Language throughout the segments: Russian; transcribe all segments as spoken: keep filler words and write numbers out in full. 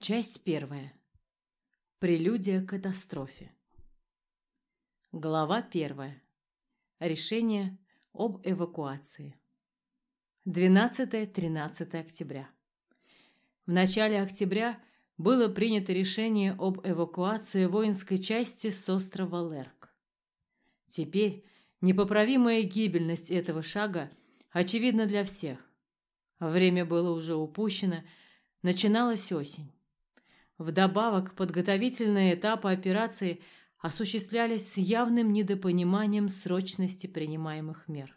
Часть первая. Прелюдия к катастрофе. Глава первая. Решение об эвакуации. двенадцатое-тринадцатое октября. В начале октября было принято решение об эвакуации воинской части с острова Лерк. Теперь непоправимая гибельность этого шага очевидна для всех. Время было уже упущено, начиналась осень. Вдобавок, подготовительные этапы операции осуществлялись с явным недопониманием срочности принимаемых мер.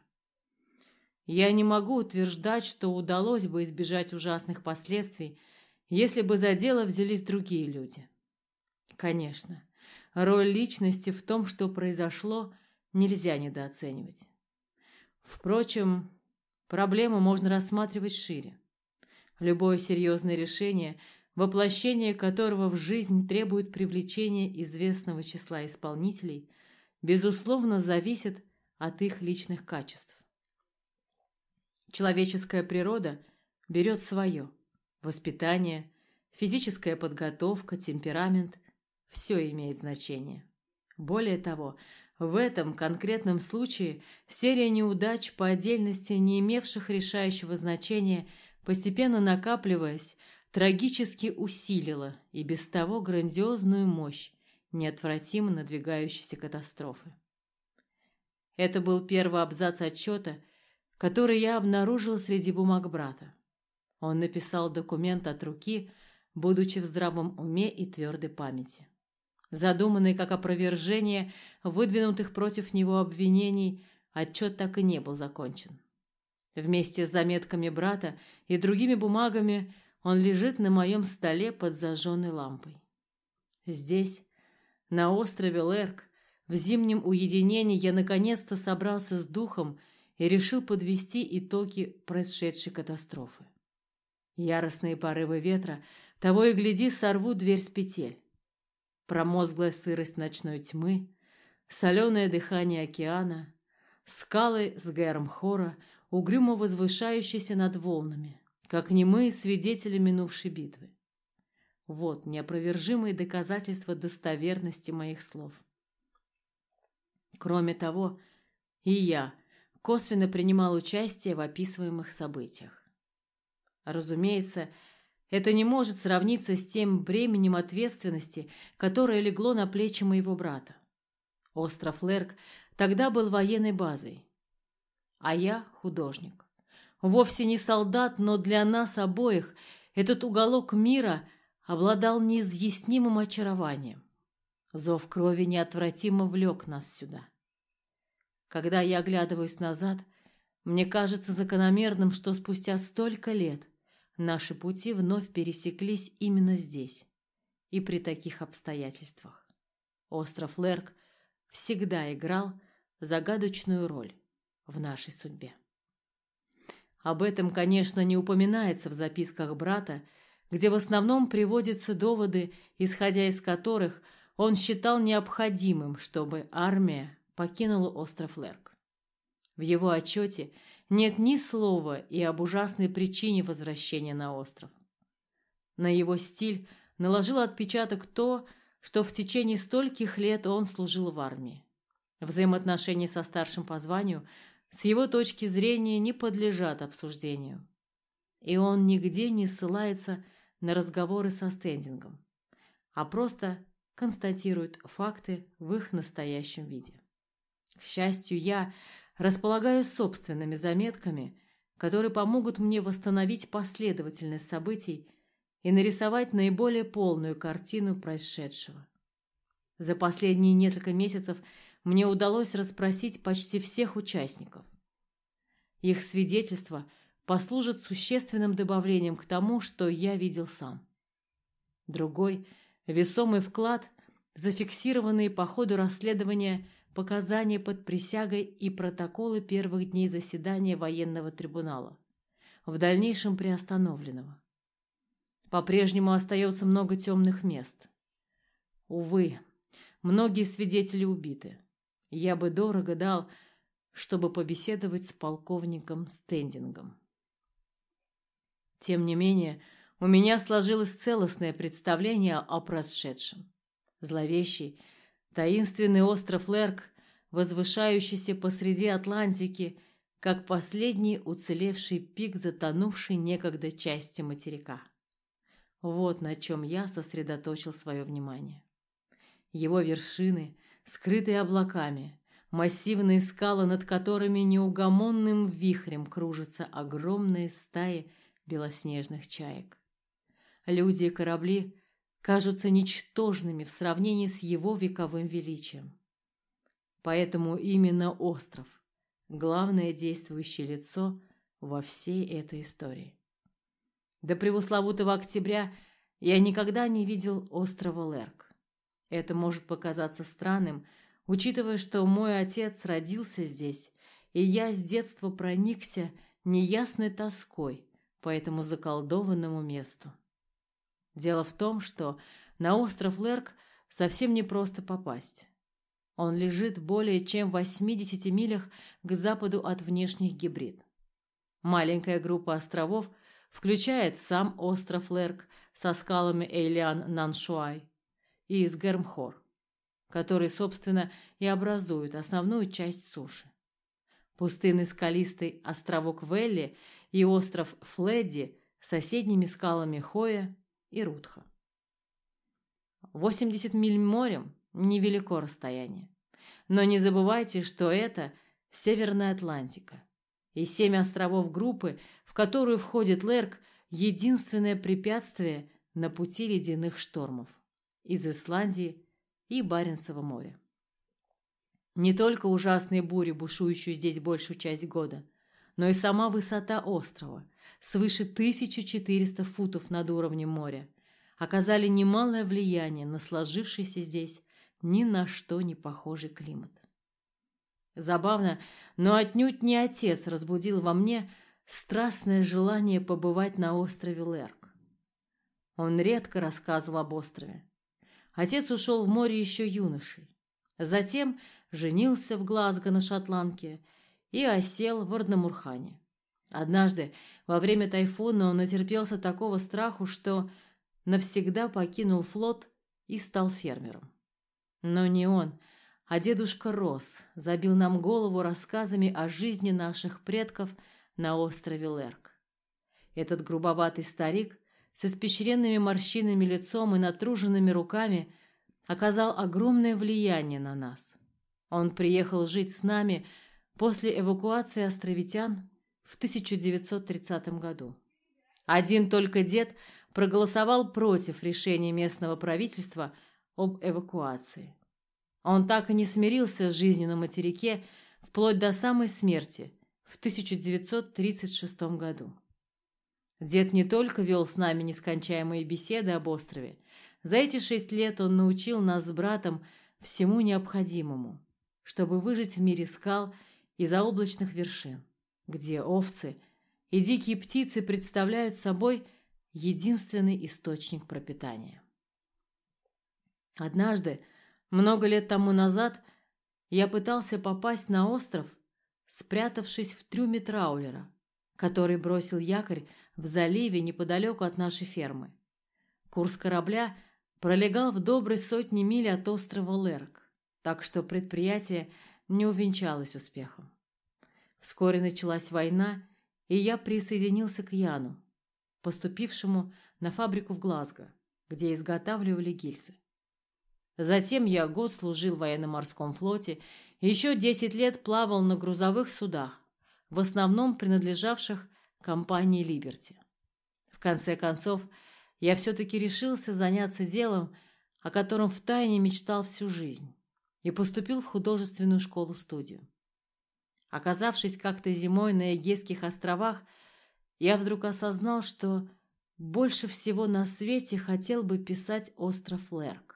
Я не могу утверждать, что удалось бы избежать ужасных последствий, если бы за дело взялись другие люди. Конечно, роль личности в том, что произошло, нельзя недооценивать. Впрочем, проблему можно рассматривать шире. Любое серьезное решение – воплощение которого в жизнь требует привлечения известного числа исполнителей, безусловно, зависит от их личных качеств. Человеческая природа берет свое. Воспитание, физическая подготовка, темперамент – все имеет значение. Более того, в этом конкретном случае серия неудач по отдельности, не имевших решающего значения, постепенно накапливаясь, трагически усилила и без того грандиозную мощь неотвратимо надвигающейся катастрофы. Это был первый абзац отчета, который я обнаружил среди бумаг брата. Он написал документ от руки, будучи в здравом уме и твердой памяти. Задуманный как опровержение выдвинутых против него обвинений, отчет так и не был закончен. Вместе с заметками брата и другими бумагами он лежит на моем столе под зажженной лампой. Здесь, на острове Лерк, в зимнем уединении я наконец-то собрался с духом и решил подвести итоги происшедшей катастрофы. Яростные порывы ветра того и гляди сорвут дверь с петель. Промозглая сырость ночной тьмы, соленое дыхание океана, скалы с Гэрмхора, угрюмо возвышающиеся над волнами, как немые свидетели минувшей битвы. Вот неопровержимые доказательства достоверности моих слов. Кроме того, и я косвенно принимал участие в описываемых событиях. Разумеется, это не может сравниться с тем бременем ответственности, которое легло на плечи моего брата. Остров Лерк тогда был военной базой, а я художник. Вовсе не солдат, но для нас обоих этот уголок мира обладал неизъяснимым очарованием. Зов крови неотвратимо влек нас сюда. Когда я оглядываюсь назад, мне кажется закономерным, что спустя столько лет наши пути вновь пересеклись именно здесь и при таких обстоятельствах. Остров Лерк всегда играл загадочную роль в нашей судьбе. Об этом, конечно, не упоминается в записках брата, где в основном приводятся доводы, исходя из которых он считал необходимым, чтобы армия покинула остров Лерк. В его отчете нет ни слова и об ужасной причине возвращения на остров. На его стиль наложил отпечаток то, что в течение стольких лет он служил в армии. Взаимоотношения со старшим по званию с его точки зрения не подлежат обсуждению. И он нигде не ссылается на разговоры со стендингом, а просто констатирует факты в их настоящем виде. К счастью, я располагаю собственными заметками, которые помогут мне восстановить последовательность событий и нарисовать наиболее полную картину происшедшего. За последние несколько месяцев мне удалось расспросить почти всех участников. Их свидетельства послужат существенным добавлением к тому, что я видел сам. Другой весомый вклад – зафиксированные по ходу расследования показания под присягой и протоколы первых дней заседания военного трибунала, в дальнейшем приостановленного. По-прежнему остается много темных мест. Увы, многие свидетели убиты. Я бы дорого дал, чтобы побеседовать с полковником Стендингом. Тем не менее, у меня сложилось целостное представление о прошедшем. Зловещий, таинственный остров Лерк, возвышающийся посреди Атлантики, как последний уцелевший пик затонувшей некогда части материка. Вот на чем я сосредоточил свое внимание. Его вершины, скрытые облаками, массивные скалы, над которыми неугомонным вихрем кружатся огромные стаи белоснежных чаек. Люди и корабли кажутся ничтожными в сравнении с его вековым величием. Поэтому именно остров – главное действующее лицо во всей этой истории. До пресловутого октября я никогда не видел острова Лерк. Это может показаться странным, учитывая, что мой отец родился здесь, и я с детства проникся неясной тоской по этому заколдованному месту. Дело в том, что на остров Лерк совсем непросто попасть. Он лежит более чем в восьмидесяти милях к западу от внешних Гебрид. Маленькая группа островов включает сам остров Лерк со скалами Эйлиан-Наншуай и Сгермхор, которые, собственно, и образуют основную часть суши. Пустынный скалистый островок Велли и остров Фледди с соседними скалами Хоя и Рутха. восемьдесят миль морем – невелико расстояние. Но не забывайте, что это Северная Атлантика. И семь островов группы, в которую входит Лерк, единственное препятствие на пути ледяных штормов из Исландии и Баренцева моря. Не только ужасные бури, бушующие здесь большую часть года, но и сама высота острова, свыше тысячи четырёхсот футов над уровнем моря, оказали немалое влияние на сложившийся здесь ни на что не похожий климат. Забавно, но отнюдь не отец разбудил во мне страстное желание побывать на острове Лерк. Он редко рассказывал об острове. Отец ушел в море еще юношей. Затем женился в Глазго на шотландке и осел в Арднамурхане. Однажды во время тайфуна он натерпелся такого страху, что навсегда покинул флот и стал фермером. Но не он, а дедушка Росс забил нам голову рассказами о жизни наших предков на острове Лерк. Этот грубоватый старик с испещренными морщинами лицом и натруженными руками оказал огромное влияние на нас. Он приехал жить с нами после эвакуации островитян в тысяча девятьсот тридцатом году. Один только дед проголосовал против решения местного правительства об эвакуации. Он так и не смирился с жизнью на материке вплоть до самой смерти в тысяча девятьсот тридцать шестом году. Дед не только вел с нами нескончаемые беседы об острове, за эти шесть лет он научил нас с братом всему необходимому, чтобы выжить в мире скал и заоблачных вершин, где овцы и дикие птицы представляют собой единственный источник пропитания. Однажды, много лет тому назад, я пытался попасть на остров, спрятавшись в трюме траулера, который бросил якорь в заливе неподалеку от нашей фермы. Курс корабля пролегал в доброй сотни миль от острова Лерк, так что предприятие не увенчалось успехом. Вскоре началась война, и я присоединился к Яну, поступившему на фабрику в Глазго, где изготавливали гильзы. Затем я год служил в военно-морском флоте и еще десять лет плавал на грузовых судах, в основном принадлежавших компании «Либерти». В конце концов, я все-таки решился заняться делом, о котором втайне мечтал всю жизнь, и поступил в художественную школу-студию. Оказавшись как-то зимой на Эгейских островах, я вдруг осознал, что больше всего на свете хотел бы писать остров Лерк.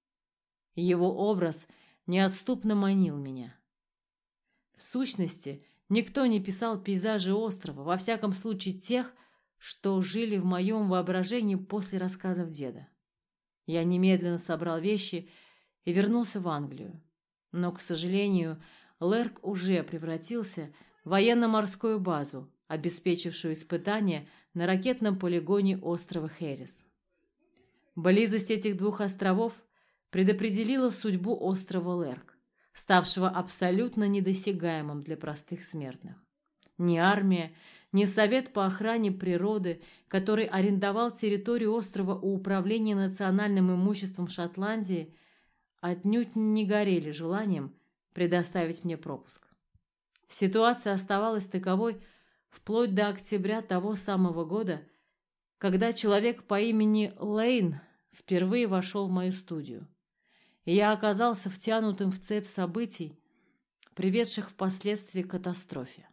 Его образ неотступно манил меня. В сущности, никто не писал пейзажи острова, во всяком случае тех, что жили в моем воображении после рассказов деда. Я немедленно собрал вещи и вернулся в Англию. Но, к сожалению, Лерк уже превратился в военно-морскую базу, обеспечившую испытания на ракетном полигоне острова Хэрис. Близость этих двух островов предопределила судьбу острова Лерк, ставшего абсолютно недосягаемым для простых смертных. Ни армия, ни Совет по охране природы, который арендовал территорию острова у Управления национальным имуществом Шотландии, отнюдь не горели желанием предоставить мне пропуск. Ситуация оставалась таковой вплоть до октября того самого года, когда человек по имени Лейн впервые вошел в мою студию, и я оказался втянутым в цепь событий, приведших впоследствии к катастрофе.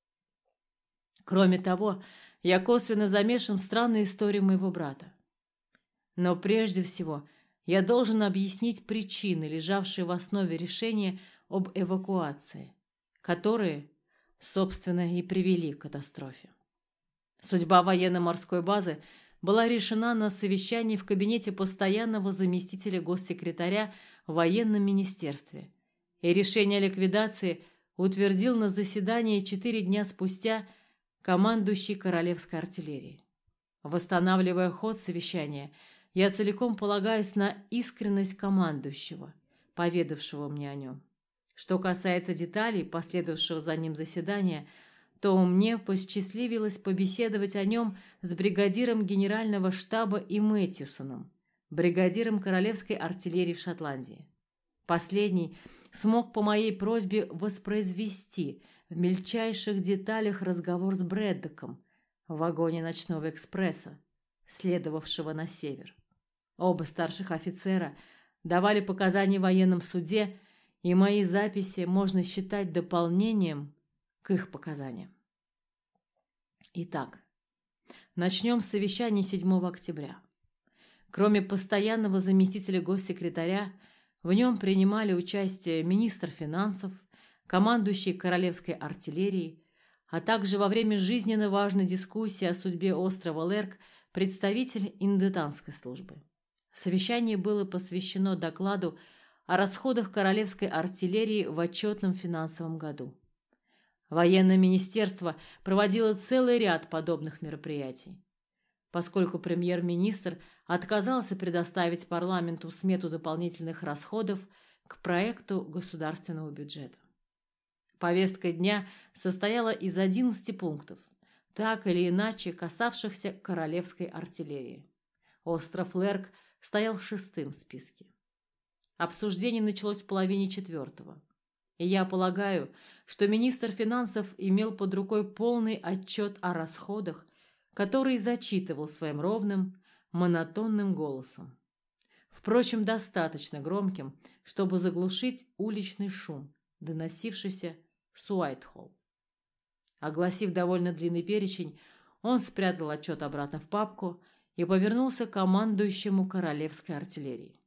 Кроме того, я косвенно замешан в странной истории моего брата. Но прежде всего я должен объяснить причины, лежавшие в основе решения об эвакуации, которые, собственно, и привели к катастрофе. Судьба военно-морской базы была решена на совещании в кабинете постоянного заместителя госсекретаря в военном министерстве, и решение о ликвидации утвердил на заседании четыре дня спустя командующий Королевской артиллерии. Восстанавливая ход совещания, я целиком полагаюсь на искренность командующего, поведавшего мне о нем. Что касается деталей последовавшего за ним заседания, то мне посчастливилось побеседовать о нем с бригадиром генерального штаба и Мэтьюсоном, бригадиром Королевской артиллерии в Шотландии. Последний смог по моей просьбе воспроизвести в мельчайших деталях разговор с Брэддоком в вагоне ночного экспресса, следовавшего на север. Оба старших офицера давали показания в военном суде, и мои записи можно считать дополнением к их показаниям. Итак, начнем с совещания седьмого октября. Кроме постоянного заместителя госсекретаря, в нем принимали участие министр финансов, командующий Королевской артиллерией, а также во время жизненно важной дискуссии о судьбе острова Лерк представитель индотанской службы. Совещание было посвящено докладу о расходах Королевской артиллерии в отчетном финансовом году. Военное министерство проводило целый ряд подобных мероприятий. Поскольку премьер-министр отказался предоставить парламенту смету дополнительных расходов к проекту государственного бюджета. Повестка дня состояла из одиннадцати пунктов, так или иначе касавшихся Королевской артиллерии. Остров Лерк стоял шестым в списке. Обсуждение началось в половине четвертого. И я полагаю, что министр финансов имел под рукой полный отчет о расходах, который зачитывал своим ровным, монотонным голосом. Впрочем, достаточно громким, чтобы заглушить уличный шум, доносившийся с Уайтхолл. Огласив довольно длинный перечень, он спрятал отчет обратно в папку и повернулся к командующему Королевской артиллерии.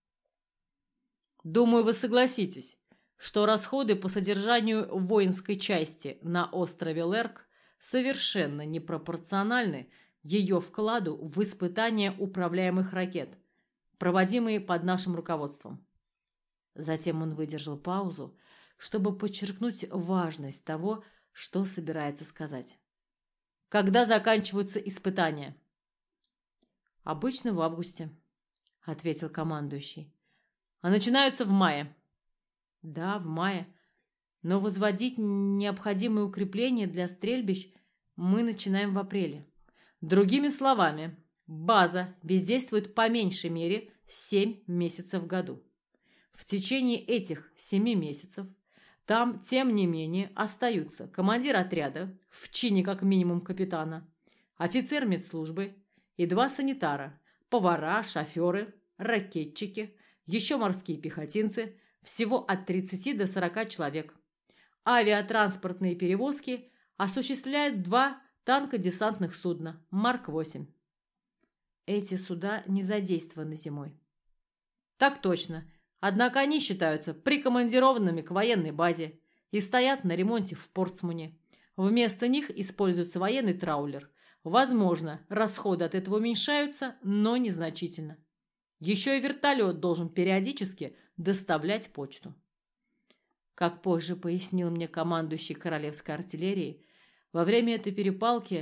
«Думаю, вы согласитесь, что расходы по содержанию воинской части на острове Лерк совершенно непропорциональны ее вкладу в испытания управляемых ракет, проводимые под нашим руководством». Затем он выдержал паузу, чтобы подчеркнуть важность того, что собирается сказать. «Когда заканчиваются испытания?» «Обычно в августе», — ответил командующий. «А начинаются в мае?» «Да, в мае. Но возводить необходимые укрепления для стрельбищ мы начинаем в апреле. Другими словами, база бездействует по меньшей мере семь месяцев в году. В течение этих семи месяцев там, тем не менее, остаются командир отряда, в чине как минимум капитана, офицер медслужбы и два санитара, повара, шоферы, ракетчики, еще морские пехотинцы, всего от тридцати до сорока человек. Авиатранспортные перевозки осуществляют два танкодесантных судна Марк восемь. Эти суда не задействованы зимой. Так точно. Однако они считаются прикомандированными к военной базе и стоят на ремонте в Портсмуне. Вместо них используется военный траулер. Возможно, расходы от этого уменьшаются, но незначительно. Еще и вертолет должен периодически доставлять почту. Как позже пояснил мне командующий Королевской артиллерии, во время этой перепалки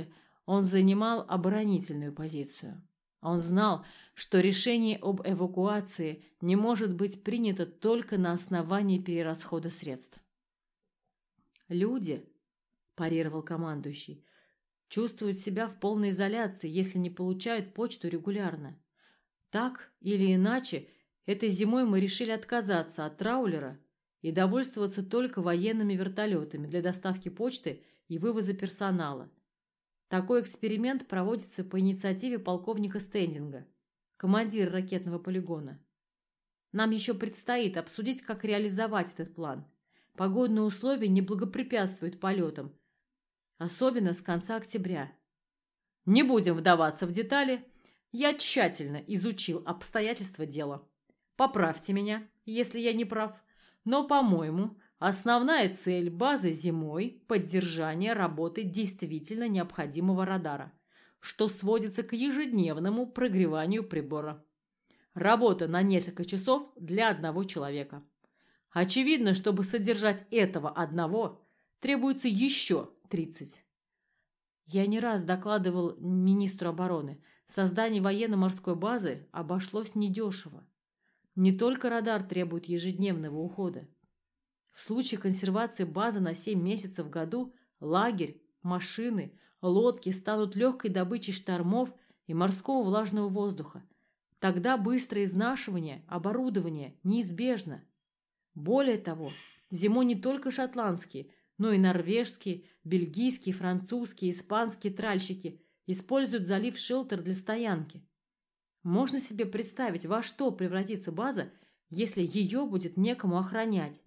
Он занимал оборонительную позицию. Он знал, что решение об эвакуации не может быть принято только на основании перерасхода средств. «Люди», – парировал командующий, – чувствуют себя в полной изоляции, если не получают почту регулярно. Так или иначе, этой зимой мы решили отказаться от траулера и довольствоваться только военными вертолетами для доставки почты и вывоза персонала. Такой эксперимент проводится по инициативе полковника Стендинга, командира ракетного полигона. Нам еще предстоит обсудить, как реализовать этот план. Погодные условия не благоприятствуют полетам, особенно с конца октября. Не будем вдаваться в детали. Я тщательно изучил обстоятельства дела. Поправьте меня, если я не прав, но, по-моему, основная цель базы зимой – поддержание работы действительно необходимого радара, что сводится к ежедневному прогреванию прибора. Работа на несколько часов для одного человека. Очевидно, чтобы содержать этого одного, требуется еще тридцать. Я не раз докладывал министру обороны, создание военно-морской базы обошлось недешево. Не только радар требует ежедневного ухода. В случае консервации базы на семь месяцев в году лагерь, машины, лодки станут легкой добычей штормов и морского влажного воздуха. Тогда быстрое изнашивание оборудования неизбежно. Более того, зимой не только шотландские, но и норвежские, бельгийские, французские, испанские тральщики используют залив Шелтер для стоянки. Можно себе представить, во что превратится база, если ее будет некому охранять.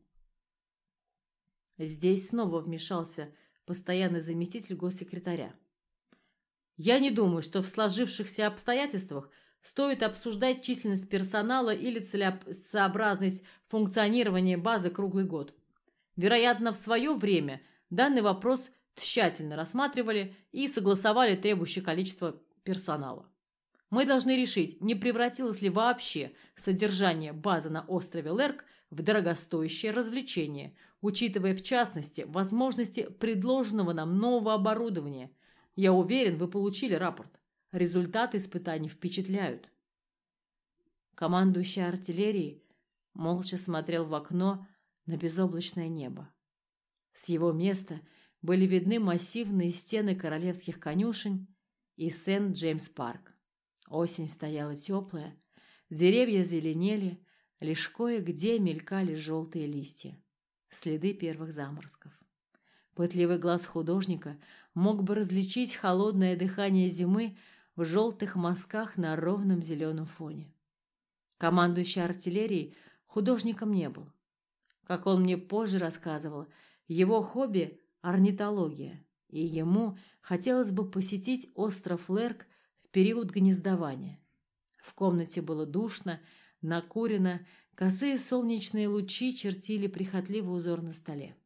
Здесь снова вмешался постоянный заместитель госсекретаря. Я не думаю, что в сложившихся обстоятельствах стоит обсуждать численность персонала или целесообразность функционирования базы круглый год. Вероятно, в свое время данный вопрос тщательно рассматривали и согласовали требующее количество персонала. Мы должны решить, не превратилось ли вообще содержание базы на острове Лерк в дорогостоящее развлечение, учитывая в частности возможности предложенного нам нового оборудования. Я уверен, вы получили рапорт. Результаты испытаний впечатляют. Командующий артиллерией молча смотрел в окно на безоблачное небо. С его места были видны массивные стены королевских конюшен и Сент-Джеймс-парк. Осень стояла теплая, деревья зеленели, лишь кое-где мелькали желтые листья, следы первых заморозков. Пытливый глаз художника мог бы различить холодное дыхание зимы в желтых мазках на ровном зеленом фоне. Командующий артиллерией художником не был. Как он мне позже рассказывал, его хобби – орнитология, и ему хотелось бы посетить остров Лерк в период гнездования. В комнате было душно, накурено, косые солнечные лучи чертили прихотливый узор на столе.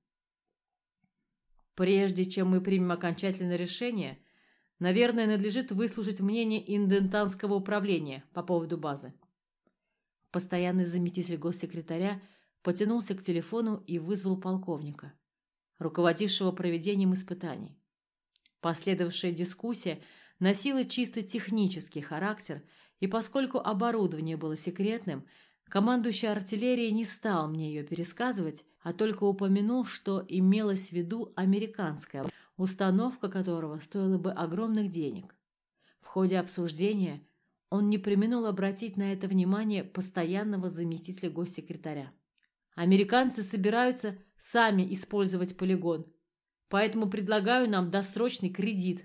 Прежде чем мы примем окончательное решение, наверное, надлежит выслушать мнение Индентанского управления по поводу базы. Постоянный заместитель госсекретаря потянулся к телефону и вызвал полковника, руководившего проведением испытаний. Последовавшая дискуссия носила чисто технический характер, и поскольку оборудование было секретным, командующий артиллерией не стал мне ее пересказывать, а только упомянул, что имелась в виду американская, установка которого стоила бы огромных денег. В ходе обсуждения он не преминул обратить на это внимание постоянного заместителя госсекретаря. Американцы собираются сами использовать полигон, поэтому предлагаю нам досрочный кредит.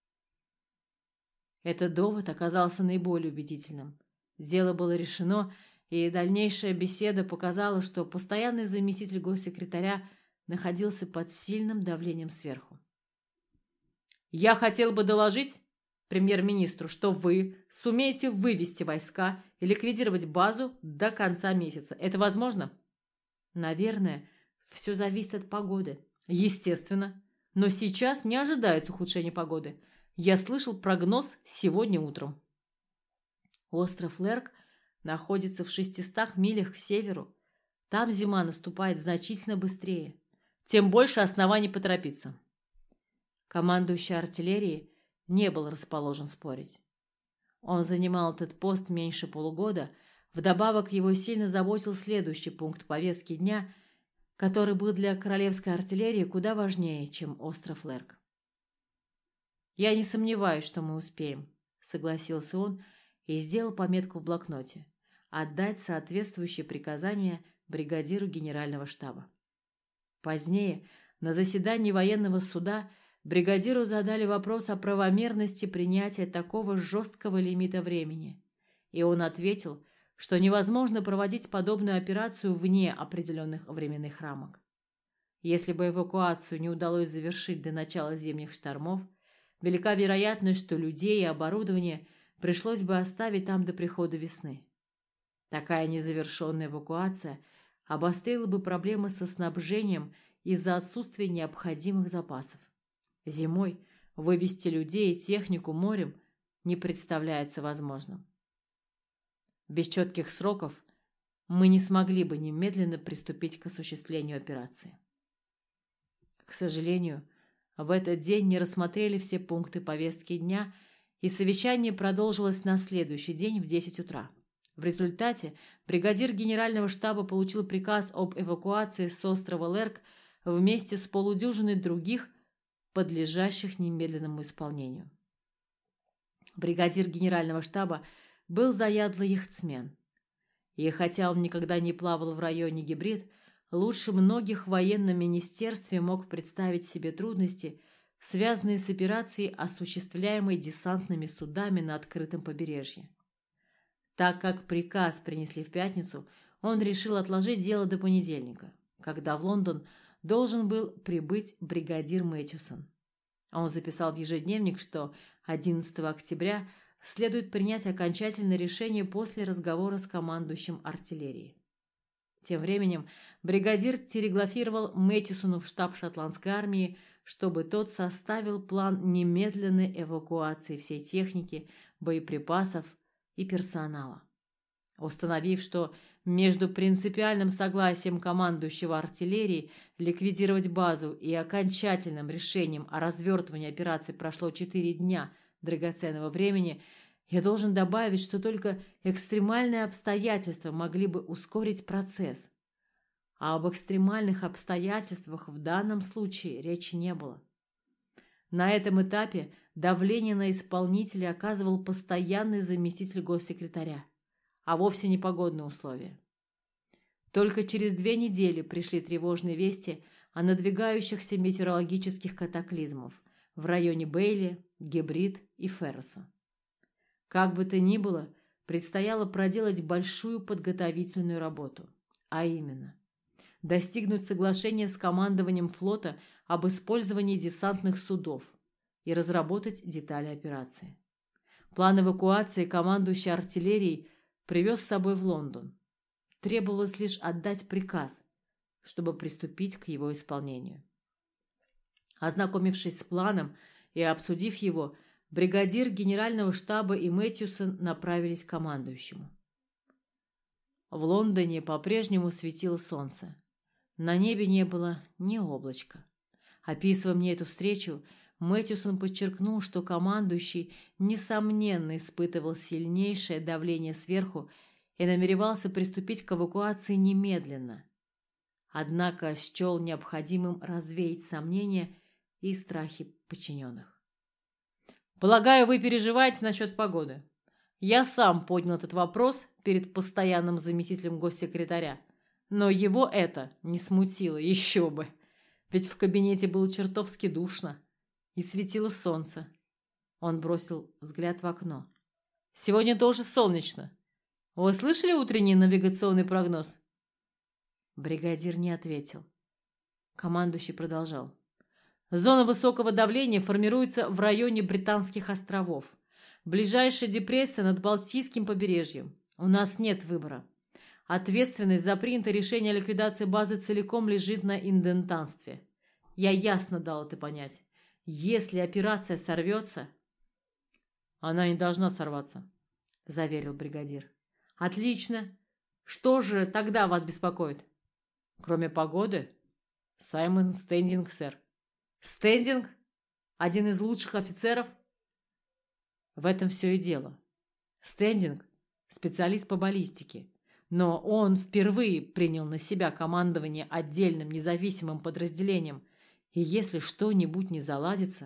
Этот довод оказался наиболее убедительным. Дело было решено, и дальнейшая беседа показала, что постоянный заместитель госсекретаря находился под сильным давлением сверху. «Я хотел бы доложить премьер-министру, что вы сумеете вывести войска и ликвидировать базу до конца месяца. Это возможно?» «Наверное, все зависит от погоды». «Естественно. Но сейчас не ожидается ухудшения погоды. Я слышал прогноз сегодня утром». Остров Лерк находится в шестистах милях к северу. Там зима наступает значительно быстрее. Тем больше оснований поторопиться. Командующий артиллерией не был расположен спорить. Он занимал этот пост меньше полугода, вдобавок его сильно заботил следующий пункт повестки дня, который был для королевской артиллерии куда важнее, чем остров Лерк. «Я не сомневаюсь, что мы успеем», — согласился он и сделал пометку в блокноте — отдать соответствующие приказания бригадиру генерального штаба. Позднее, на заседании военного суда, бригадиру задали вопрос о правомерности принятия такого жесткого лимита времени, и он ответил, что невозможно проводить подобную операцию вне определенных временных рамок. Если бы эвакуацию не удалось завершить до начала зимних штормов, велика вероятность, что людей и оборудование пришлось бы оставить там до прихода весны. Такая незавершенная эвакуация обострила бы проблемы со снабжением из-за отсутствия необходимых запасов. Зимой вывести людей и технику морем не представляется возможным. Без четких сроков мы не смогли бы немедленно приступить к осуществлению операции. К сожалению, в этот день не рассмотрели все пункты повестки дня, и совещание продолжилось на следующий день в десять утра. В результате бригадир генерального штаба получил приказ об эвакуации с острова Лерк вместе с полудюжиной других, подлежащих немедленному исполнению. Бригадир генерального штаба был заядлый яхтсмен, и хотя он никогда не плавал в районе Гибрид, лучше многих в военном министерстве мог представить себе трудности, связанные с операцией, осуществляемой десантными судами на открытом побережье. Так как приказ принесли в пятницу, он решил отложить дело до понедельника, когда в Лондон должен был прибыть бригадир Мэтьюсон. Он записал в ежедневник, что одиннадцатого октября следует принять окончательное решение после разговора с командующим артиллерией. Тем временем бригадир телеграфировал Мэтьюсону в штаб шотландской армии, чтобы тот составил план немедленной эвакуации всей техники, боеприпасов и персонала. Установив, что между принципиальным согласием командующего артиллерии ликвидировать базу и окончательным решением о развертывании операции прошло четыре дня драгоценного времени, я должен добавить, что только экстремальные обстоятельства могли бы ускорить процесс. А об экстремальных обстоятельствах в данном случае речи не было. На этом этапе давление на исполнителя оказывал постоянный заместитель госсекретаря, а вовсе не погодные условия. Только через две недели пришли тревожные вести о надвигающихся метеорологических катаклизмах в районе Бейли, Гибрид и Ферроса. Как бы то ни было, предстояло проделать большую подготовительную работу, а именно достигнуть соглашения с командованием флота об использовании десантных судов и разработать детали операции. План эвакуации командующий артиллерией привез с собой в Лондон. Требовалось лишь отдать приказ, чтобы приступить к его исполнению. Ознакомившись с планом и обсудив его, бригадир генерального штаба и Мэтьюсон направились к командующему. В Лондоне по-прежнему светило солнце. На небе не было ни облачка. Описывая мне эту встречу, Мэтьюсон подчеркнул, что командующий, несомненно, испытывал сильнейшее давление сверху и намеревался приступить к эвакуации немедленно. Однако счел необходимым развеять сомнения и страхи подчиненных. «Полагаю, вы переживаете насчет погоды. Я сам поднял этот вопрос перед постоянным заместителем госсекретаря, но его это не смутило, еще бы, ведь в кабинете было чертовски душно и светило солнце». Он бросил взгляд в окно. «Сегодня тоже солнечно. Вы слышали утренний навигационный прогноз?» Бригадир не ответил. Командующий продолжал. «Зона высокого давления формируется в районе Британских островов. Ближайшая депрессия над Балтийским побережьем. У нас нет выбора. Ответственность за принятое решение о ликвидации базы целиком лежит на индентанстве. Я ясно дал это понять. Если операция сорвется...» «Она не должна сорваться», — заверил бригадир. «Отлично. Что же тогда вас беспокоит?» «Кроме погоды?» «Саймон Стендинг, сэр». «Стендинг? Один из лучших офицеров?» В этом все и дело. Стендинг – специалист по баллистике, но он впервые принял на себя командование отдельным независимым подразделением, и если что-нибудь не заладится…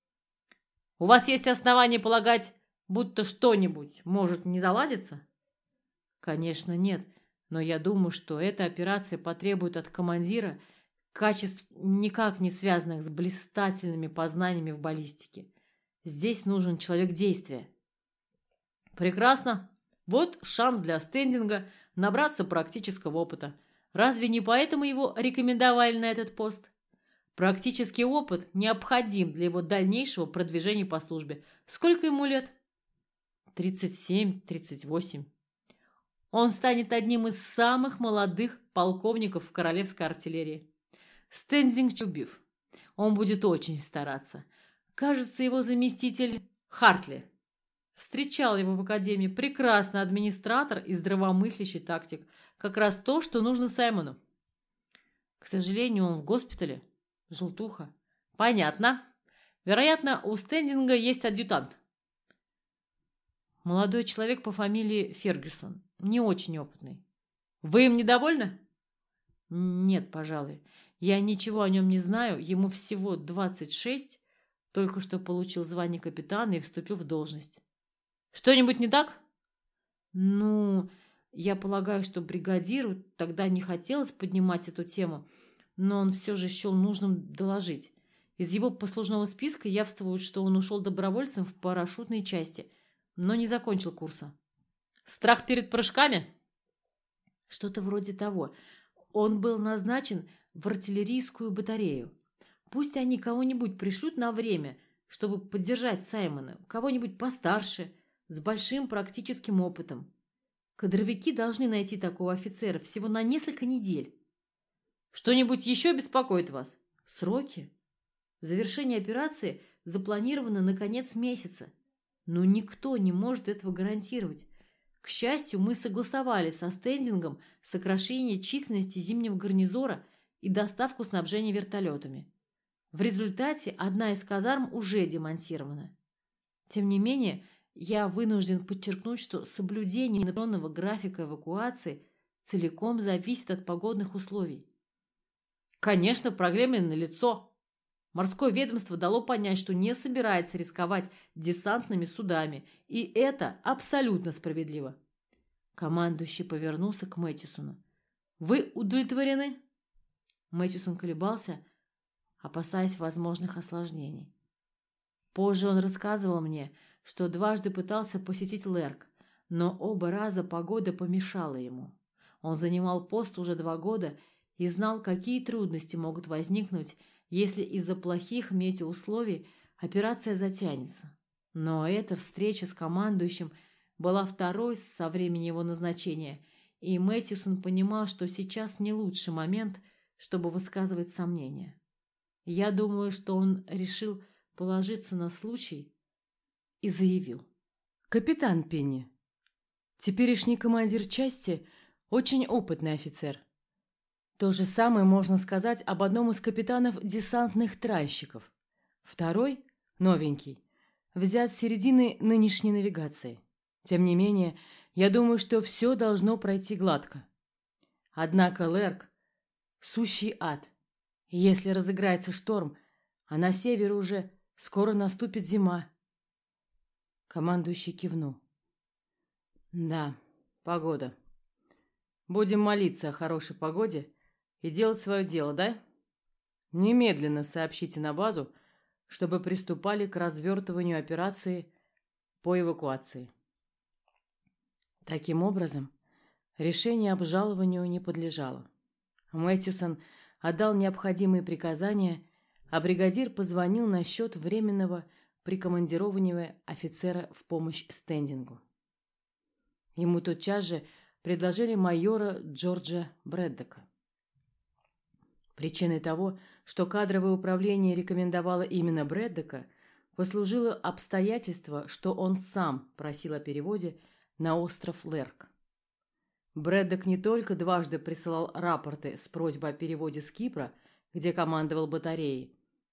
У вас есть основания полагать, будто что-нибудь может не заладиться? Конечно, нет, но я думаю, что эта операция потребует от командира качеств, никак не связанных с блистательными познаниями в баллистике. Здесь нужен человек действия. Прекрасно. Вот шанс для стендинга набраться практического опыта. Разве не поэтому его рекомендовали на этот пост? Практический опыт необходим для его дальнейшего продвижения по службе. Сколько ему лет? тридцать семь тридцать восемь. Он станет одним из самых молодых полковников в королевской артиллерии. Стендинг любив. Он будет очень стараться. Кажется, его заместитель Хартли. Встречал его в академии. Прекрасный администратор и здравомыслящий тактик. Как раз то, что нужно Саймону. К сожалению, он в госпитале. Желтуха. Понятно. Вероятно, у Стендинга есть адъютант. Молодой человек по фамилии Фергюсон. Не очень опытный. Вы им недовольны? Нет, пожалуй. Я ничего о нем не знаю. Ему всего двадцать шесть. Только что получил звание капитана и вступил в должность. Что-нибудь не так? Ну, я полагаю, что бригадиру тогда не хотелось поднимать эту тему, но он все же счел нужным доложить. Из его послужного списка явствует, что он ушел добровольцем в парашютной части, но не закончил курса. Страх перед прыжками? Что-то вроде того. Он был назначен в артиллерийскую батарею. Пусть они кого-нибудь пришлют на время, чтобы поддержать Саймона, кого-нибудь постарше, с большим практическим опытом. Кадровики должны найти такого офицера всего на несколько недель. Что-нибудь еще беспокоит вас? Сроки? Завершение операции запланировано на конец месяца, но никто не может этого гарантировать. К счастью, мы согласовали со стендингом сокращение численности зимнего гарнизона и доставку снабжения вертолетами. В результате одна из казарм уже демонтирована. Тем не менее, я вынужден подчеркнуть, что соблюдение напряженного графика эвакуации целиком зависит от погодных условий. Конечно, проблемы налицо. Морское ведомство дало понять, что не собирается рисковать десантными судами, и это абсолютно справедливо. Командующий повернулся к Мэттисону. «Вы удовлетворены?» Мэттисон колебался, опасаясь возможных осложнений. Позже он рассказывал мне, что дважды пытался посетить Лерк, но оба раза погода помешала ему. Он занимал пост уже два года и знал, какие трудности могут возникнуть, если из-за плохих метеоусловий операция затянется. Но эта встреча с командующим была второй со времени его назначения, и Мэттисон понимал, что сейчас не лучший момент, чтобы высказывать сомнения. Я думаю, что он решил положиться на случай и заявил. «Капитан Пенни, теперешний командир части очень опытный офицер. То же самое можно сказать об одном из капитанов десантных тральщиков. Второй, новенький, взят с середины нынешней навигации. Тем не менее, я думаю, что все должно пройти гладко. Однако Лерк — сущий ад. Если разыграется шторм, а на севере уже скоро наступит зима». Командующий кивнул. «Да, погода. Будем молиться о хорошей погоде и делать свое дело, да? Немедленно сообщите на базу, чтобы приступали к развертыванию операции по эвакуации». Таким образом, решение обжалованию не подлежало. Мэттисон отдал необходимые приказания, а бригадир позвонил насчет временного прикомандирования офицера в помощь стендингу. Ему тотчас же предложили майора Джорджа Брэддока. Причиной того, что кадровое управление рекомендовало именно Брэддока, послужило обстоятельство, что он сам просил о переводе на остров Лерк. Брэддок не только дважды присылал рапорты с просьбой о переводе с Кипра, где командовал батареей,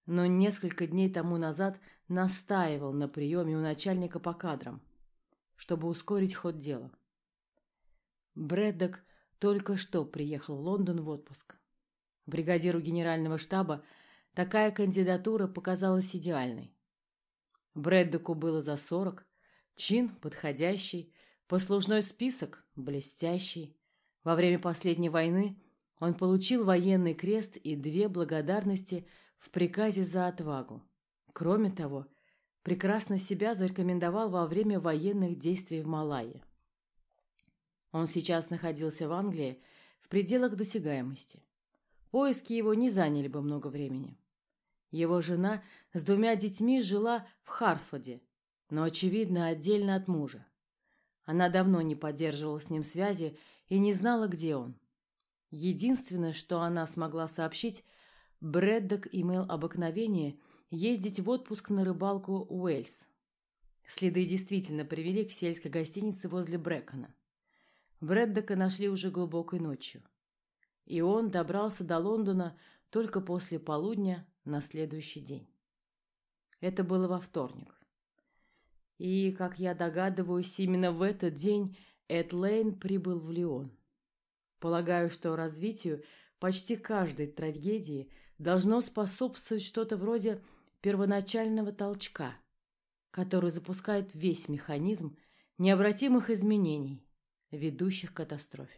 но несколько дней тому назад настаивал на приеме у начальника по кадрам, чтобы ускорить ход дела. Брэддок только что приехал в Лондон в отпуск. Бригадиру генерального штаба такая кандидатура показалась идеальной. Брэддоку было за сорок, чин подходящий, послужной список блестящий. Во время последней войны он получил военный крест и две благодарности в приказе за отвагу. Кроме того, прекрасно себя зарекомендовал во время военных действий в Малайи. Он сейчас находился в Англии в пределах досягаемости. Поиски его не заняли бы много времени. Его жена с двумя детьми жила в Хартфорде, но, очевидно, отдельно от мужа. Она давно не поддерживала с ним связи и не знала, где он. Единственное, что она смогла сообщить, Брэддок имел обыкновение ездить в отпуск на рыбалку в Уэльс. Следы действительно привели к сельской гостинице возле Брэкона. Брэддока нашли уже глубокой ночью, и он добрался до Лондона только после полудня на следующий день. Это было во вторник. И, как я догадываюсь, именно в этот день Эд Лейн прибыл в Лион. Полагаю, что развитию почти каждой трагедии должно способствовать что-то вроде первоначального толчка, который запускает весь механизм необратимых изменений, ведущих к катастрофе.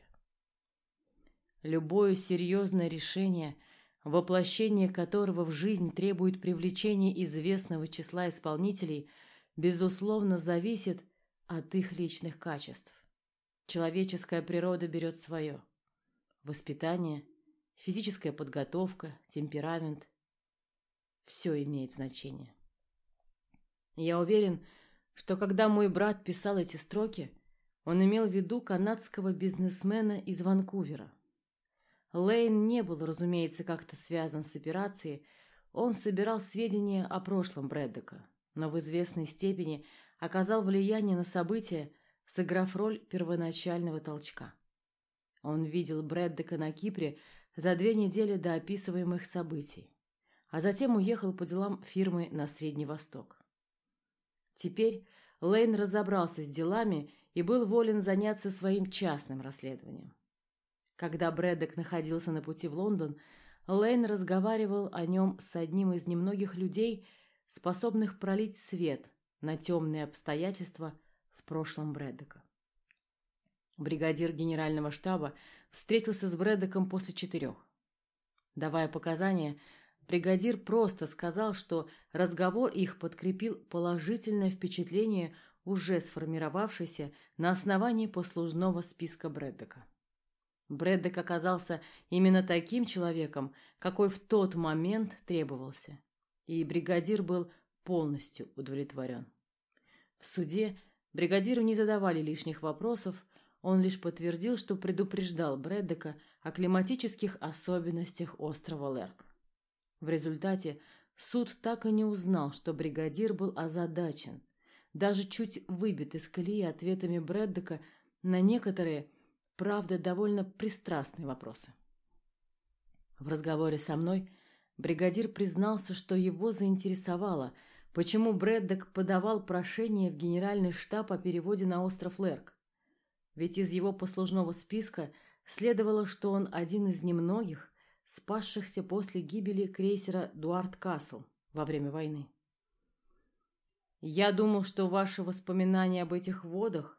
Любое серьезное решение, воплощение которого в жизнь требует привлечения известного числа исполнителей, безусловно, зависит от их личных качеств. Человеческая природа берет свое. Воспитание, физическая подготовка, темперамент – все имеет значение. Я уверен, что когда мой брат писал эти строки, он имел в виду канадского бизнесмена из Ванкувера. Лейн не был, разумеется, как-то связан с операцией, он собирал сведения о прошлом Брэддока, но в известной степени оказал влияние на события, сыграв роль первоначального толчка. Он видел Брэддока на Кипре за две недели до описываемых событий, а затем уехал по делам фирмы на Средний Восток. Теперь Лейн разобрался с делами и был волен заняться своим частным расследованием. Когда Брэддок находился на пути в Лондон, Лейн разговаривал о нем с одним из немногих людей, способных пролить свет на темные обстоятельства в прошлом Брэддока. Бригадир генерального штаба встретился с Брэддоком после четырех. Давая показания, бригадир просто сказал, что разговор их подкрепил положительное впечатление, уже сформировавшееся на основании послужного списка Брэддока. Брэддок оказался именно таким человеком, какой в тот момент требовался, и бригадир был полностью удовлетворен. В суде бригадиру не задавали лишних вопросов, он лишь подтвердил, что предупреждал Брэддока о климатических особенностях острова Лерк. В результате суд так и не узнал, что бригадир был озадачен, даже чуть выбит из колеи ответами Брэддока на некоторые, правда, довольно пристрастные вопросы. В разговоре со мной бригадир признался, что его заинтересовало, почему Брэддок подавал прошение в генеральный штаб о переводе на остров Лерк. Ведь из его послужного списка следовало, что он один из немногих, спасшихся после гибели крейсера «Дуарт Касл» во время войны. Я думал, что ваши воспоминания об этих водах...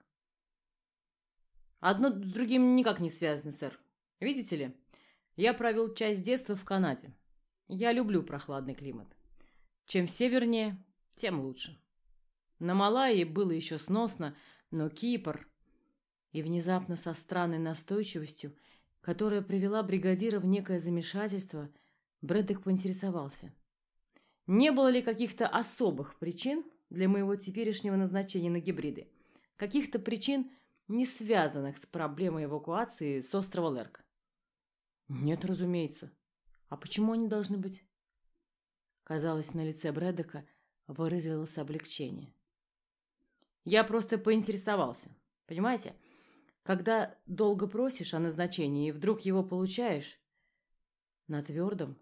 Одно с другим никак не связано, сэр. Видите ли, я провел часть детства в Канаде. Я люблю прохладный климат. Чем севернее, тем лучше. На Малайи было еще сносно, но Кипр... И внезапно со странной настойчивостью, которая привела бригадира в некое замешательство, Брэддок поинтересовался. Не было ли каких-то особых причин для моего теперешнего назначения на гибриды? Каких-то причин, не связанных с проблемой эвакуации с острова Лерк? Нет, разумеется. А почему они должны быть? Казалось, на лице Брэддока выразилось облегчение. Я просто поинтересовался. Понимаете? Когда долго просишь о назначении и вдруг его получаешь, на твердом,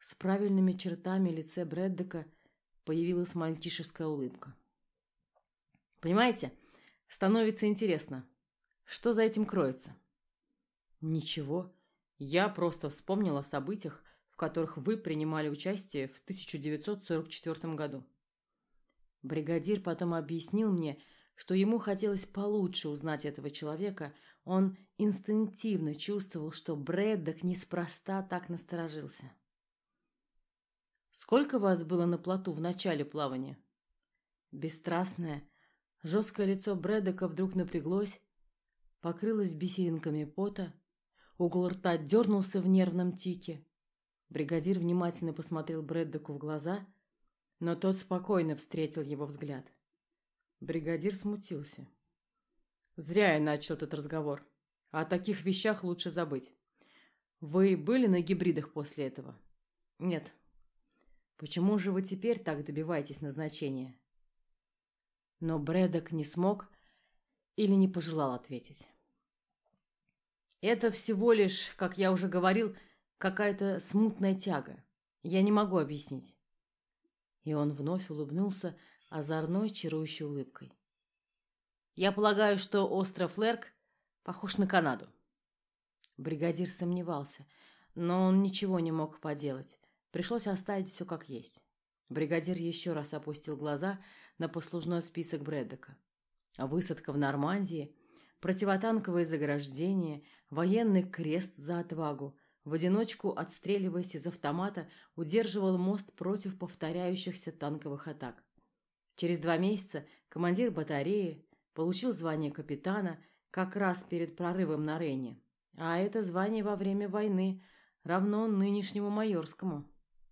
С правильными чертами лице Брэддока появилась мальчишеская улыбка. «Понимаете, становится интересно, что за этим кроется?» «Ничего. Я просто вспомнил о событиях, в которых вы принимали участие в тысяча девятьсот сорок четвёртом году». Бригадир потом объяснил мне, что ему хотелось получше узнать этого человека. Он инстинктивно чувствовал, что Брэддок неспроста так насторожился. «Сколько вас было на плоту в начале плавания?» Бесстрастное, жесткое лицо Брэддока вдруг напряглось, покрылось бисеринками пота, угол рта дернулся в нервном тике. Бригадир внимательно посмотрел Брэддоку в глаза, но тот спокойно встретил его взгляд. Бригадир смутился. «Зря я начал этот разговор. О таких вещах лучше забыть. Вы были на гибридах после этого?» «Нет». «Почему же вы теперь так добиваетесь назначения?» Но Брэддок не смог или не пожелал ответить. «Это всего лишь, как я уже говорил, какая-то смутная тяга. Я не могу объяснить». И он вновь улыбнулся озорной, чарующей улыбкой. «Я полагаю, что остров Лерк похож на Канаду». Бригадир сомневался, но он ничего не мог поделать. Пришлось оставить все как есть. Бригадир еще раз опустил глаза на послужной список Брэддока. Высадка в Нормандии, противотанковые заграждения, военный крест за отвагу, в одиночку, отстреливаясь из автомата, удерживал мост против повторяющихся танковых атак. Через два месяца командир батареи получил звание капитана как раз перед прорывом на Рейне, а это звание во время войны равно нынешнему майорскому.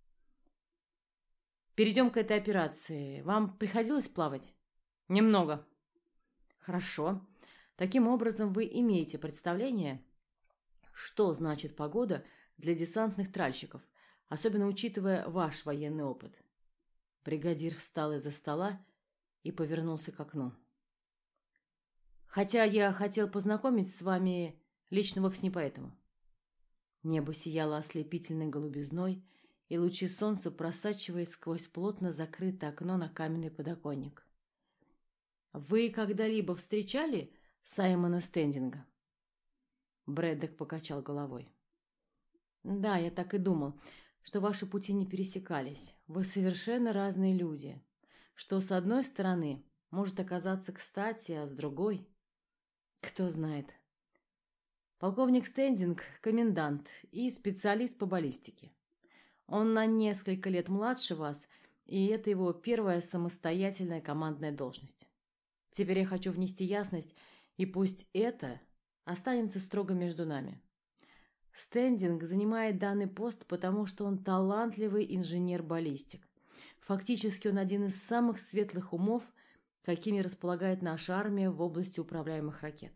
Перейдем к этой операции. Вам приходилось плавать? Немного. Хорошо. Таким образом, вы имеете представление, что значит погода для десантных тральщиков, особенно учитывая ваш военный опыт. Бригадир встал из-за стола и повернулся к окну. Хотя я хотел познакомить с вами лично вовсе не поэтому. Небо сияло ослепительной голубизной, и лучи солнца просачиваясь сквозь плотно закрытое окно на каменный подоконник. Вы когда-либо встречали Саймона Стендинга? Брэддок покачал головой. Да, я так и думал, что ваши пути не пересекались. Вы совершенно разные люди, что с одной стороны может оказаться кстати, а с другой... Кто знает. Полковник Стендинг – комендант и специалист по баллистике. Он на несколько лет младше вас, и это его первая самостоятельная командная должность. Теперь я хочу внести ясность, и пусть это останется строго между нами. Стендинг занимает данный пост, потому что он талантливый инженер-баллистик. Фактически он один из самых светлых умов, какими располагает наша армия в области управляемых ракет.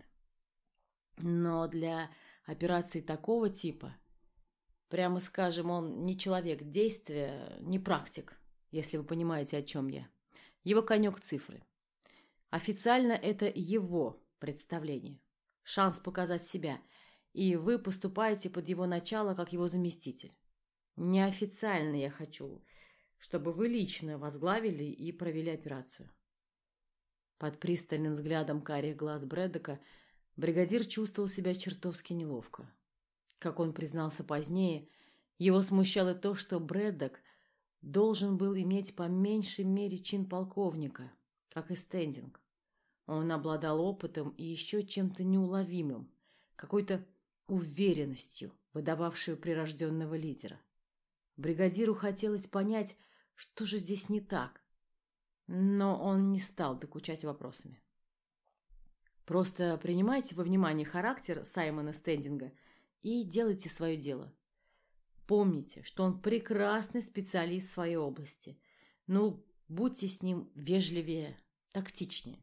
Но для операций такого типа, прямо скажем, он не человек действия, не практик, если вы понимаете, о чем я. Его конек цифры. Официально это его представление, шанс показать себя, и вы поступаете под его начало как его заместитель. Неофициально я хочу, чтобы вы лично возглавили и провели операцию. Под пристальным взглядом карих глаз Брэддока бригадир чувствовал себя чертовски неловко. Как он признался позднее, его смущало то, что Брэддок должен был иметь по меньшей мере чин полковника, как и Стендинг. Он обладал опытом и еще чем-то неуловимым, какой-то уверенностью, выдававшей прирожденного лидера. Бригадиру хотелось понять, что же здесь не так, но он не стал докучать вопросами. Просто принимайте во внимание характер Саймона Стендинга и делайте свое дело. Помните, что он прекрасный специалист в своей области. Ну, будьте с ним вежливее, тактичнее.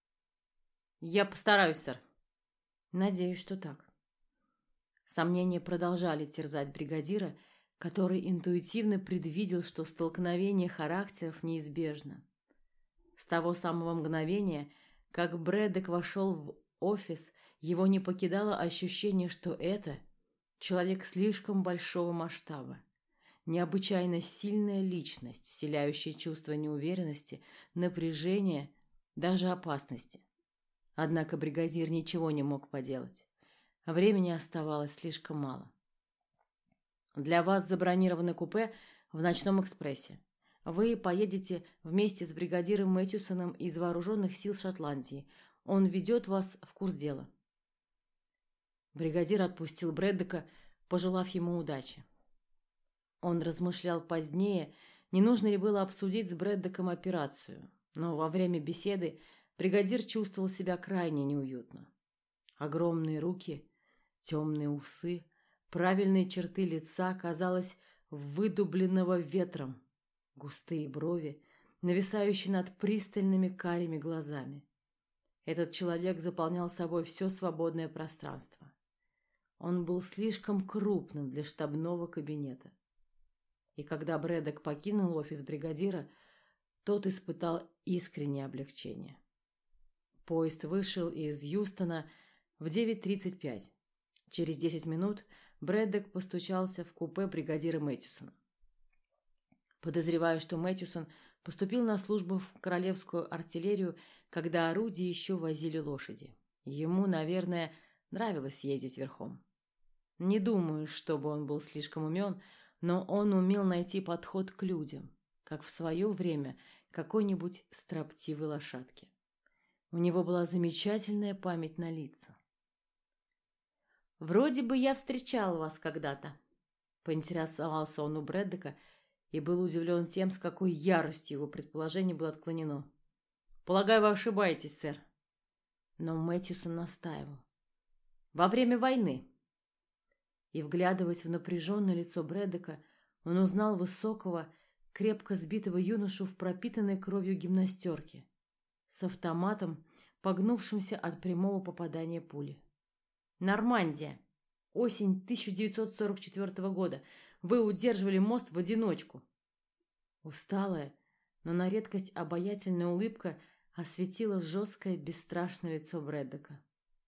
Я постараюсь, сэр. Надеюсь, что так. Сомнения продолжали терзать бригадира, который интуитивно предвидел, что столкновение характеров неизбежно. С того самого мгновения, как Брэддок вошел в офис, его не покидало ощущение, что это человек слишком большого масштаба. необычайно сильная личность, вселяющая чувство неуверенности, напряжения, даже опасности. Однако бригадир ничего не мог поделать. Времени оставалось слишком мало. «Для вас забронировано купе в ночном экспрессе. Вы поедете вместе с бригадиром Мэтьюсоном из Вооруженных сил Шотландии. Он ведет вас в курс дела». Бригадир отпустил Брэддока, пожелав ему удачи. Он размышлял позднее, не нужно ли было обсудить с Брэддоком операцию, но во время беседы бригадир чувствовал себя крайне неуютно. Огромные руки, темные усы, правильные черты лица, казалось, выдубленного ветром, густые брови, нависающие над пристальными карими глазами. Этот человек заполнял собой все свободное пространство. Он был слишком крупным для штабного кабинета. И когда Брэддок покинул офис бригадира, тот испытал искреннее облегчение. Поезд вышел из Юстона в девять тридцать пять. Через десять минут Брэддок постучался в купе бригадира Мэтьюсона. Подозреваю, что Мэтьюсон поступил на службу в королевскую артиллерию, когда орудия еще возили лошади. Ему, наверное, нравилось ездить верхом. Не думаю, чтобы он был слишком умен, но он умел найти подход к людям, как в свое время какой-нибудь строптивой лошадке. У него была замечательная память на лица. «Вроде бы я встречал вас когда-то», — поинтересовался он у Брэддока и был удивлен тем, с какой яростью его предположение было отклонено. «Полагаю, вы ошибаетесь, сэр». Но Мэтьюсон настаивал. «Во время войны». И, вглядываясь в напряженное лицо Брэддока, он узнал высокого, крепко сбитого юношу в пропитанной кровью гимнастерке, с автоматом, погнувшимся от прямого попадания пули. «Нормандия. Осень тысяча девятьсот сорок четвёртого года. Вы удерживали мост в одиночку». Усталая, но на редкость обаятельная улыбка осветила жесткое, бесстрашное лицо Брэддока.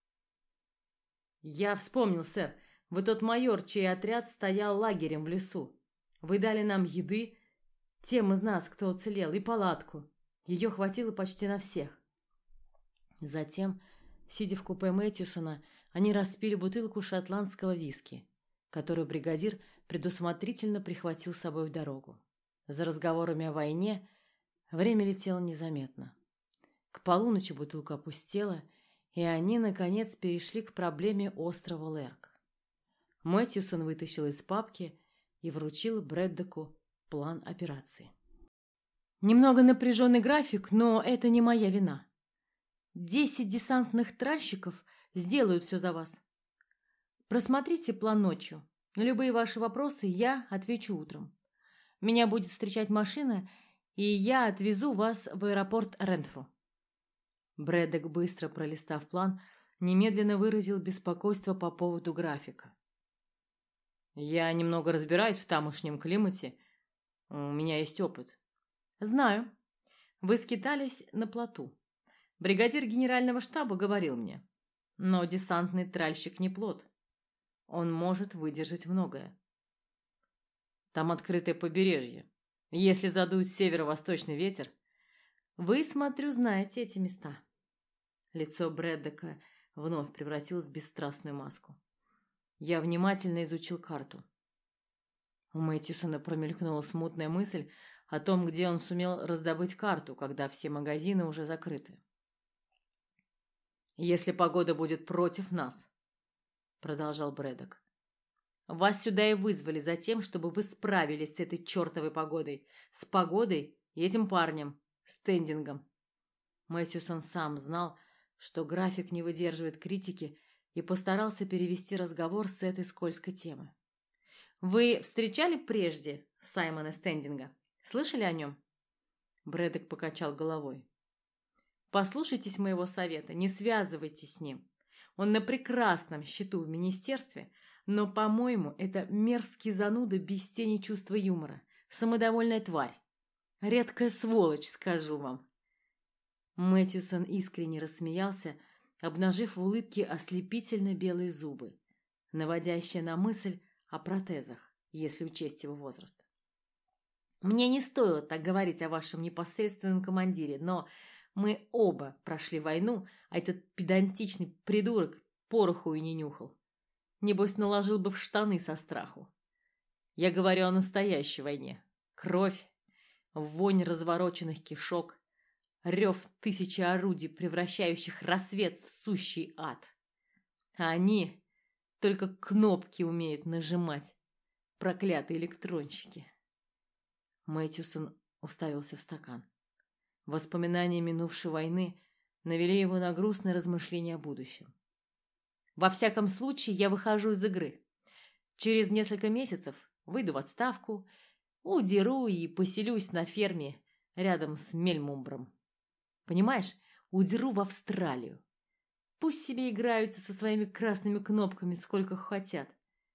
«Я вспомнил, сэр. Вы тот майор, чей отряд стоял лагерем в лесу. Вы дали нам еды, тем из нас, кто уцелел, и палатку. Ее хватило почти на всех». Затем, сидя в купе Мэтьюсона, они распили бутылку шотландского виски, которую бригадир предусмотрительно прихватил с собой в дорогу. За разговорами о войне время летело незаметно. К полуночи бутылка опустела, и они, наконец, перешли к проблеме острова Лерк. Мэтьюсон вытащил из папки и вручил Брэддоку план операции. «Немного напряженный график, но это не моя вина. Десять десантных тральщиков сделают все за вас. Просмотрите план ночью. На любые ваши вопросы я отвечу утром. Меня будет встречать машина, и я отвезу вас в аэропорт Ренфру». Брэддок, быстро пролистав план, немедленно выразил беспокойство по поводу графика. «Я немного разбираюсь в тамошнем климате. У меня есть опыт». «Знаю. Вы скитались на плоту. Бригадир генерального штаба говорил мне. Но десантный тральщик не плот. Он может выдержать многое. Там открытое побережье. Если задует северо-восточный ветер...» «Вы, смотрю, знаете эти места». Лицо Брэддока вновь превратилось в бесстрастную маску. «Я внимательно изучил карту». У Мэтьюсона промелькнула смутная мысль о том, где он сумел раздобыть карту, когда все магазины уже закрыты. «Если погода будет против нас», — продолжал Брэддок, — «вас сюда и вызвали за тем, чтобы вы справились с этой чертовой погодой, с погодой и этим парнем, Стендингом». Мэтьюсон сам знал, что график не выдерживает критики, и постарался перевести разговор с этой скользкой темы. «Вы встречали прежде Саймона Стендинга? Слышали о нем?» Брэддок покачал головой. «Послушайтесь моего совета, не связывайтесь с ним. Он на прекрасном счету в министерстве, но, по-моему, это мерзкий зануда без тени чувства юмора, самодовольная тварь. Редкая сволочь, скажу вам». Мэтьюсон искренне рассмеялся, обнажив в улыбке ослепительно белые зубы, наводящие на мысль о протезах, если учесть его возраст. Мне не стоило так говорить о вашем непосредственном командире, но мы оба прошли войну, а этот педантичный придурок пороху и не нюхал. Небось, наложил бы в штаны со страху. Я говорю о настоящей войне. Кровь, вонь развороченных кишок, рев тысячи орудий, превращающих рассвет в сущий ад. А они только кнопки умеют нажимать, проклятые электронщики. Мэтьюсон уставился в стакан. Воспоминания минувшей войны навели его на грустное размышление о будущем. Во всяком случае, я выхожу из игры. Через несколько месяцев выйду в отставку, удеру и поселюсь на ферме рядом с Мельмумбром. Понимаешь, удеру в Австралию. Пусть себе играются со своими красными кнопками сколько хотят.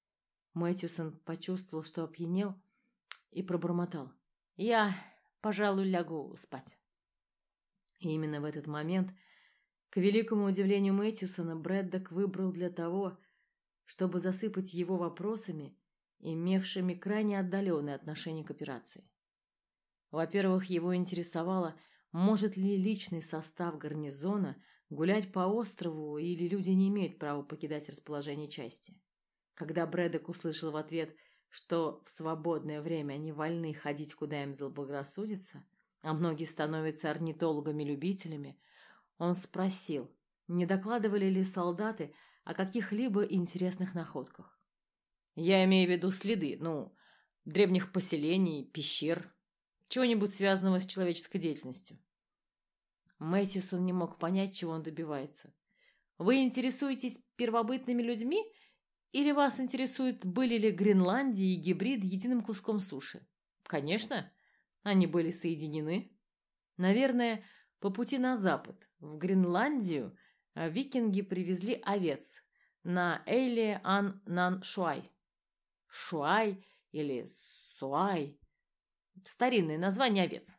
Мэтьюсон почувствовал, что опьянел, и пробормотал: «Я, пожалуй, лягу спать». И именно в этот момент, к великому удивлению Мэтьюсона, Брэддок выбрал для того, чтобы засыпать его вопросами, имевшими крайне отдаленное отношение к операции. Во-первых, его интересовало, может ли личный состав гарнизона гулять по острову, или люди не имеют права покидать расположение части. Когда Брэддок услышал в ответ, что в свободное время они вольны ходить, куда им заблагорассудится, а многие становятся орнитологами-любителями, он спросил, не докладывали ли солдаты о каких-либо интересных находках. «Я имею в виду следы, ну, древних поселений, пещер, чего-нибудь связанного с человеческой деятельностью». Мэтьюсон не мог понять, чего он добивается. «Вы интересуетесь первобытными людьми, или вас интересует, были ли Гренландия и гибрид единым куском суши?» «Конечно, они были соединены. Наверное, по пути на запад, в Гренландию, викинги привезли овец на Эйле ан нан Шуай. Шуай или Суай – старинное название овец.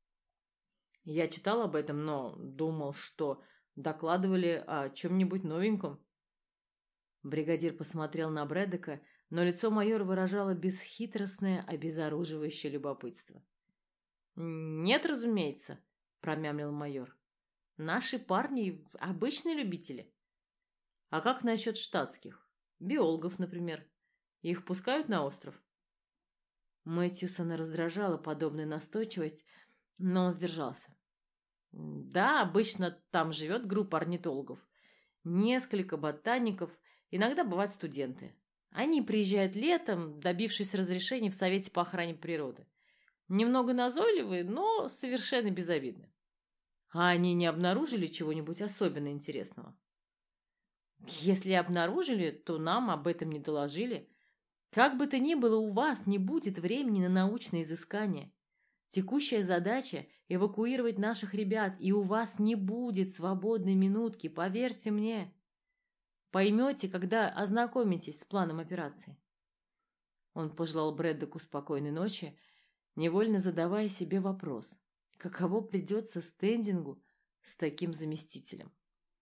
Я читал об этом, но думал, что докладывали о чем-нибудь новеньком». Бригадир посмотрел на Брэддока, но лицо майора выражало бесхитростное, обезоруживающее любопытство. «Нет, разумеется», — промямлил майор. «Наши парни — обычные любители». «А как насчет штатских? Биологов, например. Их пускают на остров?» Мэтьюсона раздражала подобная настойчивость, но он сдержался. «Да, обычно там живет группа орнитологов. Несколько ботаников, иногда бывают студенты. Они приезжают летом, добившись разрешения в Совете по охране природы. Немного назойливые, но совершенно безобидны. А они не обнаружили чего-нибудь особенно интересного? Если обнаружили, то нам об этом не доложили. Как бы то ни было, у вас не будет времени на научные изыскания. Текущая задача – эвакуировать наших ребят, и у вас не будет свободной минутки, поверьте мне. Поймете, когда ознакомитесь с планом операции». Он пожелал Брэддоку спокойной ночи, невольно задавая себе вопрос, каково придется стендингу с таким заместителем.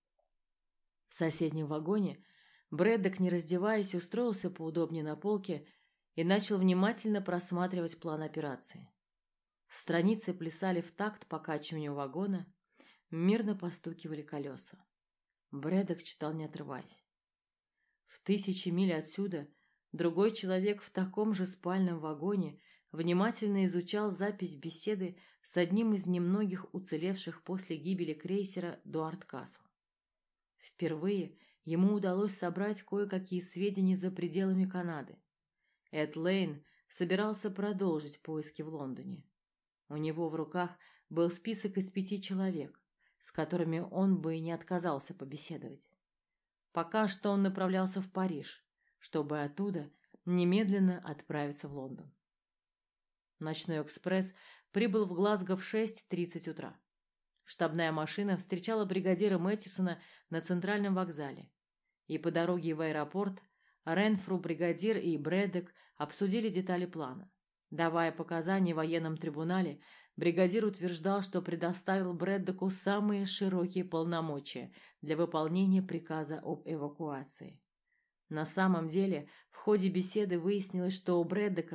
В соседнем вагоне Брэддок, не раздеваясь, устроился поудобнее на полке и начал внимательно просматривать план операции. Страницы плясали в такт покачиванию вагона, мирно постукивали колеса. Брэддок читал, не отрываясь. В тысячи миль отсюда другой человек в таком же спальном вагоне внимательно изучал запись беседы с одним из немногих уцелевших после гибели крейсера Дуарт Касл. Впервые ему удалось собрать кое-какие сведения за пределами Канады. Эд Лейн собирался продолжить поиски в Лондоне. У него в руках был список из пяти человек, с которыми он бы и не отказался побеседовать. Пока что он направлялся в Париж, чтобы оттуда немедленно отправиться в Лондон. Ночной экспресс прибыл в Глазго в шесть тридцать утра. Штабная машина встречала бригадира Мэтьюсона на центральном вокзале, и по дороге в аэропорт Ренфру, бригадир и Брэддок обсудили детали плана. Давая показания в военном трибунале, бригадир утверждал, что предоставил Брэддоку самые широкие полномочия для выполнения приказа об эвакуации. На самом деле, в ходе беседы выяснилось, что у Брэддока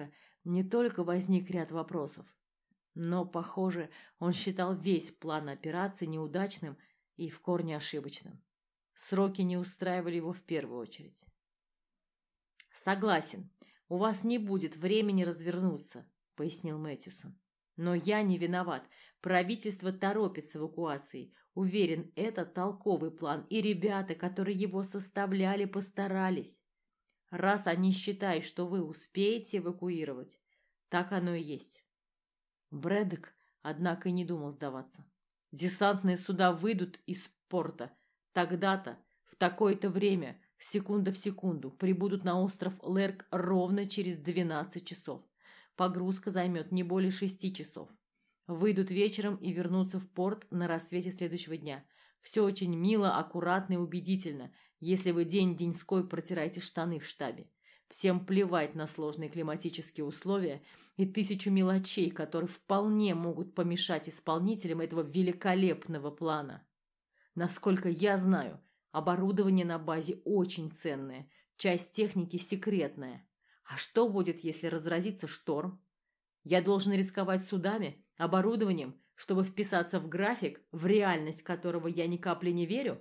Не только возник ряд вопросов, но, похоже, он считал весь план операции неудачным и в корне ошибочным. Сроки не устраивали его в первую очередь. «Согласен, у вас не будет времени развернуться», — пояснил Мэтьюсон. «Но я не виноват. Правительство торопит с эвакуацией. Уверен, это толковый план, и ребята, которые его составляли, постарались. Раз они считают, что вы успеете эвакуировать, так оно и есть». Брэддок, однако, и не думал сдаваться. «Десантные суда выйдут из порта. Тогда-то, в такое-то время, секунда в секунду, прибудут на остров Лерк ровно через двенадцать часов. Погрузка займет не более шести часов. Выйдут вечером и вернутся в порт на рассвете следующего дня. Все очень мило, аккуратно и убедительно, если вы день-деньской протираете штаны в штабе. Всем плевать на сложные климатические условия и тысячу мелочей, которые вполне могут помешать исполнителям этого великолепного плана. Насколько я знаю, оборудование на базе очень ценное, часть техники секретная. А что будет, если разразится шторм? Я должен рисковать судами, оборудованием, чтобы вписаться в график, в реальность которого я ни капли не верю?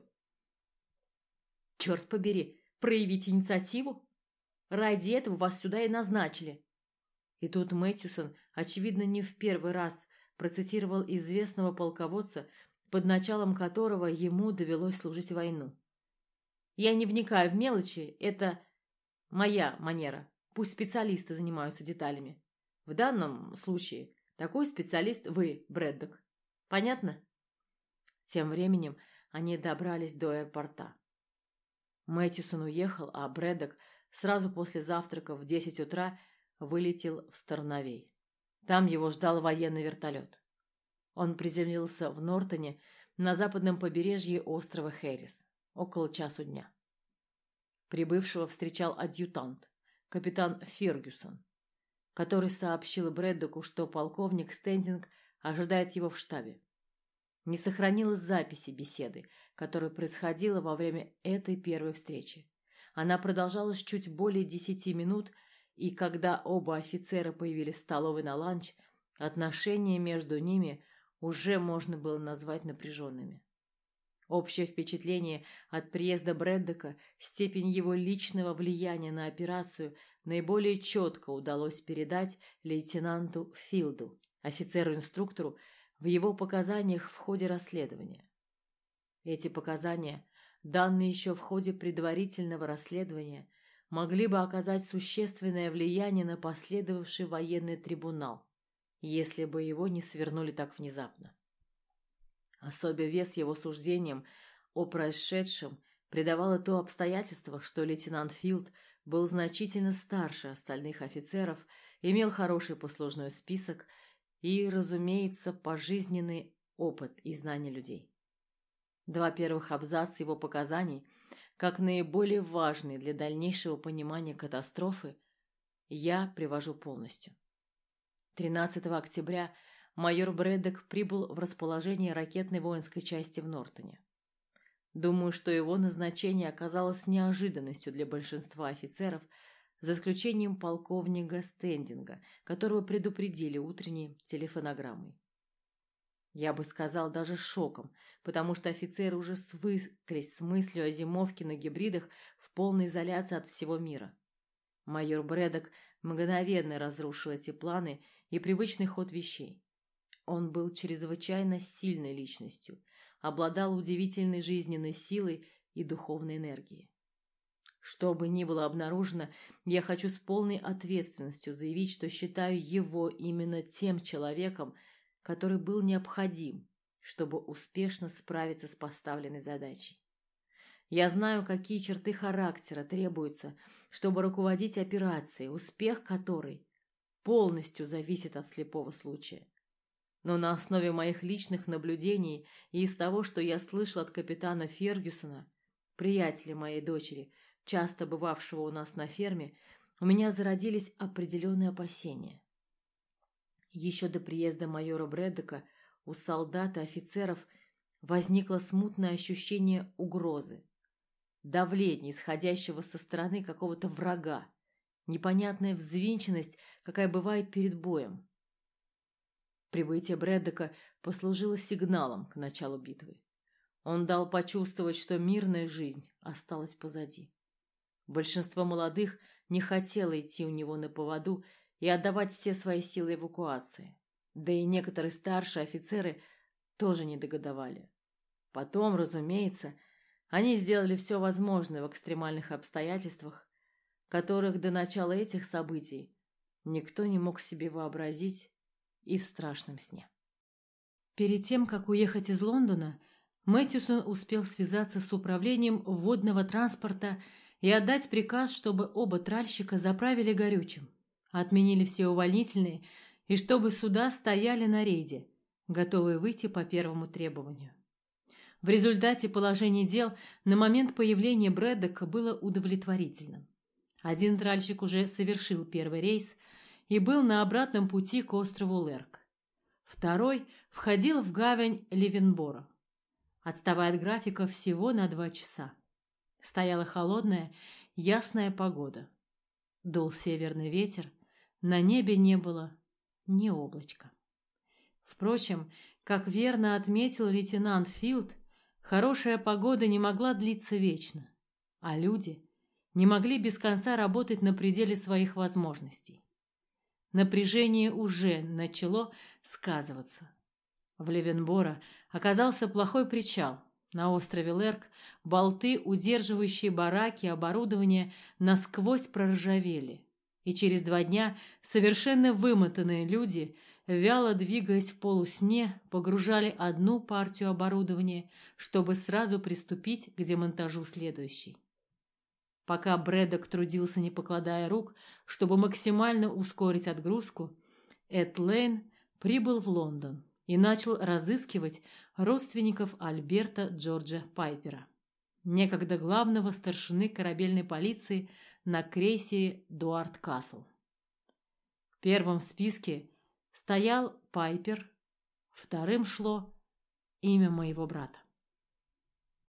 Черт побери, проявить инициативу? Ради этого вас сюда и назначили. И тут Мэтьюсон, очевидно, не в первый раз процитировал известного полководца, под началом которого ему довелось служить войну. Я не вникаю в мелочи, это моя манера. Пусть специалисты занимаются деталями. В данном случае такой специалист вы, Брэддок. Понятно? Тем временем они добрались до аэропорта. Мэтьюсон уехал, а Брэддок сразу после завтрака в десять утра вылетел в Старновей. Там его ждал военный вертолет. Он приземлился в Нортоне на западном побережье острова Хэррис около часу дня. Прибывшего встречал адъютант, капитан Фергюсон, который сообщил Брэддоку, что полковник Стендинг ожидает его в штабе. Не сохранилось записи беседы, которая происходила во время этой первой встречи. Она продолжалась чуть более десяти минут, и когда оба офицера появились в столовой на ланч, отношения между ними уже можно было назвать напряженными. Общее впечатление от приезда Брэддока, степень его личного влияния на операцию наиболее четко удалось передать лейтенанту Филду, офицеру-инструктору, в его показаниях в ходе расследования. Эти показания, данные еще в ходе предварительного расследования, могли бы оказать существенное влияние на последовавший военный трибунал, если бы его не свернули так внезапно. Особый вес его суждениям о происшедшем придавало то обстоятельство, что лейтенант Филд был значительно старше остальных офицеров, имел хороший послужной список и, разумеется, пожизненный опыт и знания людей. Два первых абзаца его показаний, как наиболее важные для дальнейшего понимания катастрофы, я привожу полностью. тринадцатого октября майор Брэддок прибыл в расположение ракетной воинской части в Нортоне. Думаю, что его назначение оказалось неожиданностью для большинства офицеров, за исключением полковника Стендинга, которого предупредили утренней телефонограммой. Я бы сказал, даже шоком, потому что офицеры уже свыклись с мыслью о зимовке на гибридах в полной изоляции от всего мира. Майор Брэддок мгновенно разрушил эти планы и привычный ход вещей. Он был чрезвычайно сильной личностью, обладал удивительной жизненной силой и духовной энергией. Что бы ни было обнаружено, я хочу с полной ответственностью заявить, что считаю его именно тем человеком, который был необходим, чтобы успешно справиться с поставленной задачей. Я знаю, какие черты характера требуются, чтобы руководить операцией, успех которой полностью зависит от слепого случая. Но на основе моих личных наблюдений и из того, что я слышал от капитана Фергюсона, приятеля моей дочери, часто бывавшего у нас на ферме, у меня зародились определенные опасения. Еще до приезда майора Брэддока у солдат и офицеров возникло смутное ощущение угрозы, давления, исходящего со стороны какого-то врага, непонятная взвинченность, какая бывает перед боем. Прибытие Брэддока послужило сигналом к началу битвы. Он дал почувствовать, что мирная жизнь осталась позади. Большинство молодых не хотело идти у него на поводу и отдавать все свои силы эвакуации. Да и некоторые старшие офицеры тоже не догодовали. Потом, разумеется, они сделали все возможное в экстремальных обстоятельствах, которых до начала этих событий никто не мог себе вообразить и в страшном сне. Перед тем, как уехать из Лондона, Мэтьюсон успел связаться с управлением водного транспорта и отдать приказ, чтобы оба тральщика заправили горючим, отменили все увольнительные и чтобы суда стояли на рейде, готовые выйти по первому требованию. В результате положение дел на момент появления Брэддока было удовлетворительным. Один тральщик уже совершил первый рейс и был на обратном пути к острову Лерк. Второй входил в гавань Ливенборо, отставая от графика всего на два часа. Стояла холодная, ясная погода. Дул северный ветер, на небе не было ни облачка. Впрочем, как верно отметил лейтенант Филд, хорошая погода не могла длиться вечно, а люди не могли без конца работать на пределе своих возможностей. Напряжение уже начало сказываться. В Ливенборо оказался плохой причал. На острове Лерк болты, удерживающие бараки и оборудование, насквозь проржавели. И через два дня совершенно вымотанные люди, вяло двигаясь в полусне, погружали одну партию оборудования, чтобы сразу приступить к демонтажу следующей. Пока Брэддок трудился, не покладая рук, чтобы максимально ускорить отгрузку, Эд Лейн прибыл в Лондон и начал разыскивать родственников Альберта Джорджа Пайпера, некогда главного старшины корабельной полиции на крейсере Дуарт Касл. В первом списке стоял Пайпер, вторым шло имя моего брата.